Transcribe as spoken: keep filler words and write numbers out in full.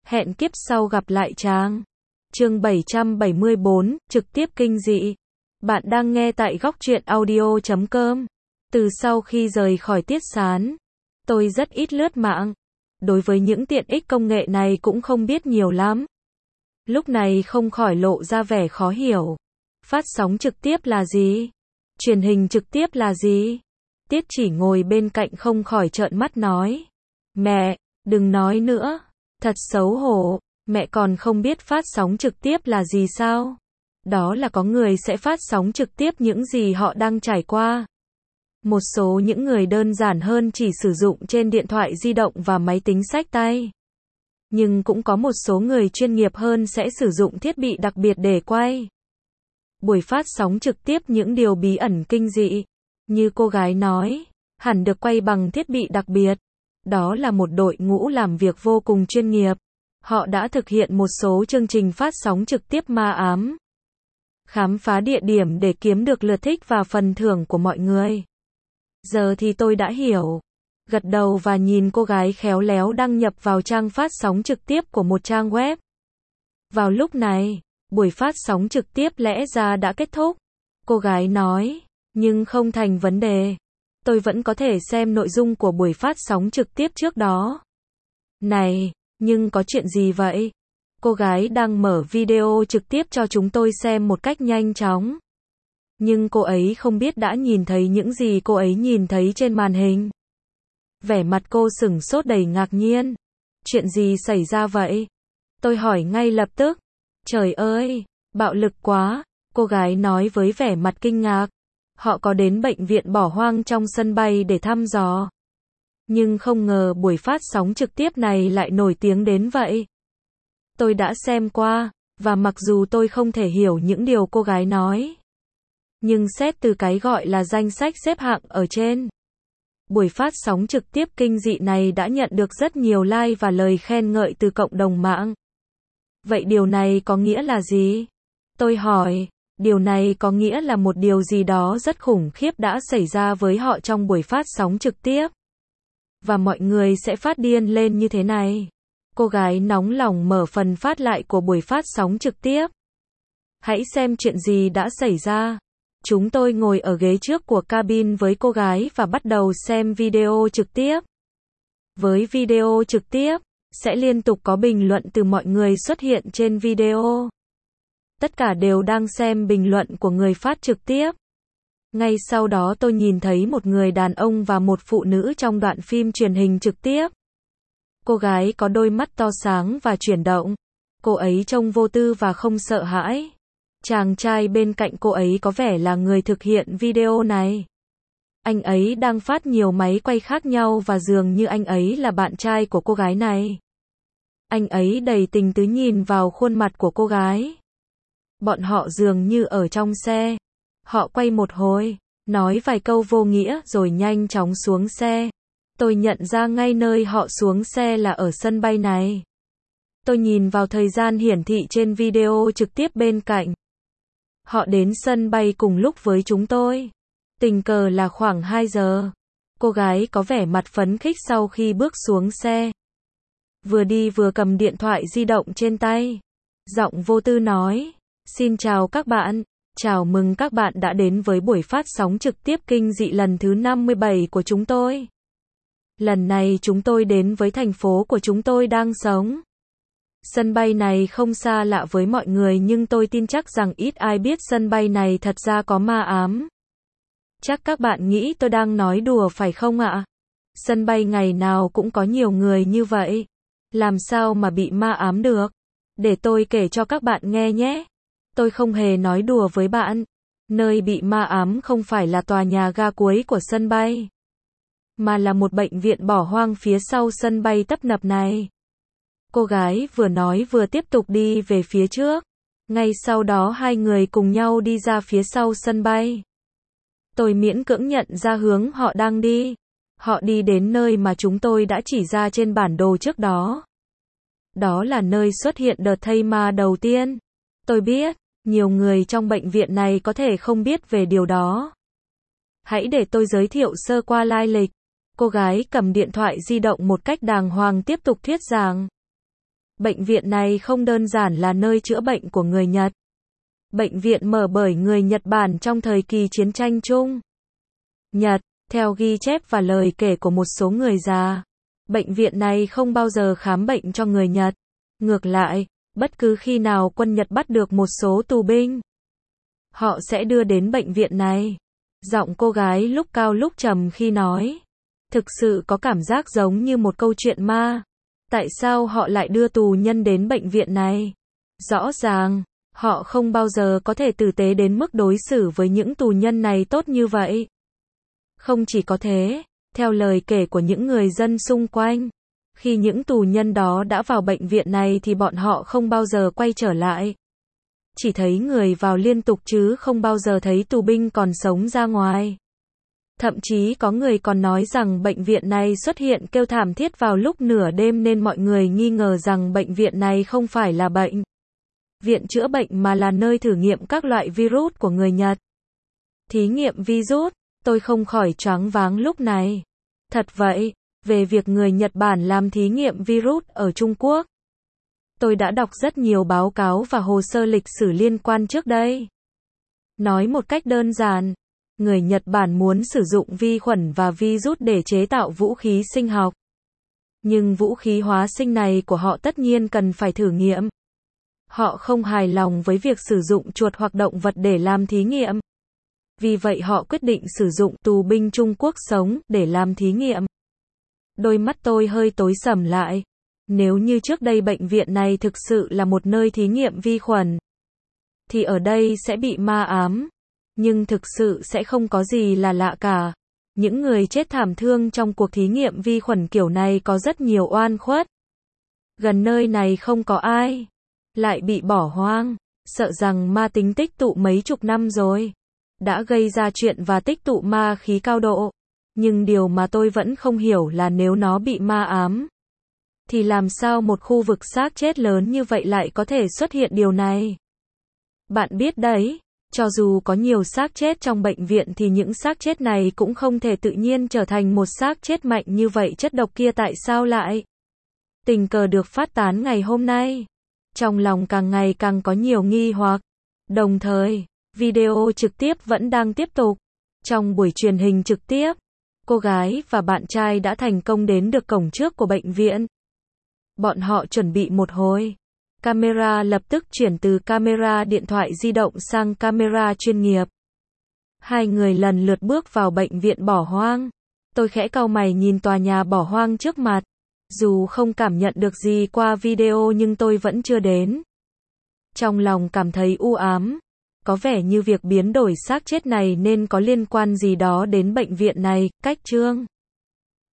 Hẹn kiếp sau gặp lại chàng. Chương bảy trăm bảy mươi bốn, trực tiếp kinh dị. Bạn đang nghe tại góc truyện audio chấm com. Từ sau khi rời khỏi Tiết Sán, tôi rất ít lướt mạng. Đối với những tiện ích công nghệ này cũng không biết nhiều lắm. Lúc này không khỏi lộ ra vẻ khó hiểu. Phát sóng trực tiếp là gì? Truyền hình trực tiếp là gì? Tiết Chỉ ngồi bên cạnh không khỏi trợn mắt nói. Mẹ, đừng nói nữa. Thật xấu hổ, mẹ còn không biết phát sóng trực tiếp là gì sao? Đó là có người sẽ phát sóng trực tiếp những gì họ đang trải qua. Một số những người đơn giản hơn chỉ sử dụng trên điện thoại di động và máy tính xách tay. Nhưng cũng có một số người chuyên nghiệp hơn sẽ sử dụng thiết bị đặc biệt để quay. Buổi phát sóng trực tiếp những điều bí ẩn kinh dị, như cô gái nói, hẳn được quay bằng thiết bị đặc biệt. Đó là một đội ngũ làm việc vô cùng chuyên nghiệp. Họ đã thực hiện một số chương trình phát sóng trực tiếp ma ám. Khám phá địa điểm để kiếm được lượt thích và phần thưởng của mọi người. Giờ thì tôi đã hiểu. Gật đầu và nhìn cô gái khéo léo đăng nhập vào trang phát sóng trực tiếp của một trang web. Vào lúc này, buổi phát sóng trực tiếp lẽ ra đã kết thúc. Cô gái nói, nhưng không thành vấn đề. Tôi vẫn có thể xem nội dung của buổi phát sóng trực tiếp trước đó. Này, nhưng có chuyện gì vậy? Cô gái đang mở video trực tiếp cho chúng tôi xem một cách nhanh chóng. Nhưng cô ấy không biết đã nhìn thấy những gì cô ấy nhìn thấy trên màn hình. Vẻ mặt cô sửng sốt đầy ngạc nhiên. Chuyện gì xảy ra vậy? Tôi hỏi ngay lập tức. Trời ơi, bạo lực quá, cô gái nói với vẻ mặt kinh ngạc. Họ có đến bệnh viện bỏ hoang trong sân bay để thăm dò. Nhưng không ngờ buổi phát sóng trực tiếp này lại nổi tiếng đến vậy. Tôi đã xem qua, và mặc dù tôi không thể hiểu những điều cô gái nói, nhưng xét từ cái gọi là danh sách xếp hạng ở trên, buổi phát sóng trực tiếp kinh dị này đã nhận được rất nhiều like và lời khen ngợi từ cộng đồng mạng. Vậy điều này có nghĩa là gì? Tôi hỏi. Điều này có nghĩa là một điều gì đó rất khủng khiếp đã xảy ra với họ trong buổi phát sóng trực tiếp. Và mọi người sẽ phát điên lên như thế này. Cô gái nóng lòng mở phần phát lại của buổi phát sóng trực tiếp. Hãy xem chuyện gì đã xảy ra. Chúng tôi ngồi ở ghế trước của cabin với cô gái và bắt đầu xem video trực tiếp. Với video trực tiếp, sẽ liên tục có bình luận từ mọi người xuất hiện trên video. Tất cả đều đang xem bình luận của người phát trực tiếp. Ngay sau đó tôi nhìn thấy một người đàn ông và một phụ nữ trong đoạn phim truyền hình trực tiếp. Cô gái có đôi mắt to sáng và chuyển động. Cô ấy trông vô tư và không sợ hãi. Chàng trai bên cạnh cô ấy có vẻ là người thực hiện video này. Anh ấy đang phát nhiều máy quay khác nhau và dường như anh ấy là bạn trai của cô gái này. Anh ấy đầy tình tứ nhìn vào khuôn mặt của cô gái. Bọn họ dường như ở trong xe. Họ quay một hồi, nói vài câu vô nghĩa rồi nhanh chóng xuống xe. Tôi nhận ra ngay nơi họ xuống xe là ở sân bay này. Tôi nhìn vào thời gian hiển thị trên video trực tiếp bên cạnh. Họ đến sân bay cùng lúc với chúng tôi. Tình cờ là khoảng hai giờ. Cô gái có vẻ mặt phấn khích sau khi bước xuống xe. Vừa đi vừa cầm điện thoại di động trên tay. Giọng vô tư nói. Xin chào các bạn, chào mừng các bạn đã đến với buổi phát sóng trực tiếp kinh dị lần thứ năm mươi bảy của chúng tôi. Lần này chúng tôi đến với thành phố của chúng tôi đang sống. Sân bay này không xa lạ với mọi người nhưng tôi tin chắc rằng ít ai biết sân bay này thật ra có ma ám. Chắc các bạn nghĩ tôi đang nói đùa phải không ạ? Sân bay ngày nào cũng có nhiều người như vậy. Làm sao mà bị ma ám được? Để tôi kể cho các bạn nghe nhé. Tôi không hề nói đùa với bạn. Nơi bị ma ám không phải là tòa nhà ga cuối của sân bay, mà là một bệnh viện bỏ hoang phía sau sân bay tấp nập này. Cô gái vừa nói vừa tiếp tục đi về phía trước. Ngay sau đó hai người cùng nhau đi ra phía sau sân bay. Tôi miễn cưỡng nhận ra hướng họ đang đi. Họ đi đến nơi mà chúng tôi đã chỉ ra trên bản đồ trước đó. Đó là nơi xuất hiện đợt thây ma đầu tiên. Tôi biết, nhiều người trong bệnh viện này có thể không biết về điều đó. Hãy để tôi giới thiệu sơ qua lai lịch. Cô gái cầm điện thoại di động một cách đàng hoàng tiếp tục thuyết giảng. Bệnh viện này không đơn giản là nơi chữa bệnh của người Nhật. Bệnh viện mở bởi người Nhật Bản trong thời kỳ chiến tranh Trung Nhật, theo ghi chép và lời kể của một số người già. Bệnh viện này không bao giờ khám bệnh cho người Nhật. Ngược lại, bất cứ khi nào quân Nhật bắt được một số tù binh, họ sẽ đưa đến bệnh viện này. Giọng cô gái lúc cao lúc trầm khi nói. Thực sự có cảm giác giống như một câu chuyện ma. Tại sao họ lại đưa tù nhân đến bệnh viện này? Rõ ràng, họ không bao giờ có thể tử tế đến mức đối xử với những tù nhân này tốt như vậy. Không chỉ có thế, theo lời kể của những người dân xung quanh, khi những tù nhân đó đã vào bệnh viện này thì bọn họ không bao giờ quay trở lại. Chỉ thấy người vào liên tục chứ không bao giờ thấy tù binh còn sống ra ngoài. Thậm chí có người còn nói rằng bệnh viện này xuất hiện kêu thảm thiết vào lúc nửa đêm nên mọi người nghi ngờ rằng bệnh viện này không phải là bệnh viện chữa bệnh mà là nơi thử nghiệm các loại virus của người Nhật. Thí nghiệm virus, tôi không khỏi choáng váng lúc này. Thật vậy, về việc người Nhật Bản làm thí nghiệm virus ở Trung Quốc, tôi đã đọc rất nhiều báo cáo và hồ sơ lịch sử liên quan trước đây. Nói một cách đơn giản, người Nhật Bản muốn sử dụng vi khuẩn và virus để chế tạo vũ khí sinh học. Nhưng vũ khí hóa sinh này của họ tất nhiên cần phải thử nghiệm. Họ không hài lòng với việc sử dụng chuột hoặc động vật để làm thí nghiệm. Vì vậy họ quyết định sử dụng tù binh Trung Quốc sống để làm thí nghiệm. Đôi mắt tôi hơi tối sầm lại. Nếu như trước đây bệnh viện này thực sự là một nơi thí nghiệm vi khuẩn, thì ở đây sẽ bị ma ám. Nhưng thực sự sẽ không có gì là lạ cả. Những người chết thảm thương trong cuộc thí nghiệm vi khuẩn kiểu này có rất nhiều oan khuất. Gần nơi này không có ai, lại bị bỏ hoang, sợ rằng ma tính tích tụ mấy chục năm rồi, đã gây ra chuyện và tích tụ ma khí cao độ. Nhưng điều mà tôi vẫn không hiểu là nếu nó bị ma ám, thì làm sao một khu vực xác chết lớn như vậy lại có thể xuất hiện điều này? Bạn biết đấy, cho dù có nhiều xác chết trong bệnh viện thì những xác chết này cũng không thể tự nhiên trở thành một xác chết mạnh như vậy. Chất độc kia tại sao lại tình cờ được phát tán ngày hôm nay? Trong lòng càng ngày càng có nhiều nghi hoặc. Đồng thời, video trực tiếp vẫn đang tiếp tục. Trong buổi truyền hình trực tiếp, cô gái và bạn trai đã thành công đến được cổng trước của bệnh viện. Bọn họ chuẩn bị một hồi. Camera lập tức chuyển từ camera điện thoại di động sang camera chuyên nghiệp. Hai người lần lượt bước vào bệnh viện bỏ hoang. Tôi khẽ cau mày nhìn tòa nhà bỏ hoang trước mặt. Dù không cảm nhận được gì qua video nhưng tôi vẫn chưa đến. Trong lòng cảm thấy u ám. Có vẻ như việc biến đổi xác chết này nên có liên quan gì đó đến bệnh viện này. Cách chương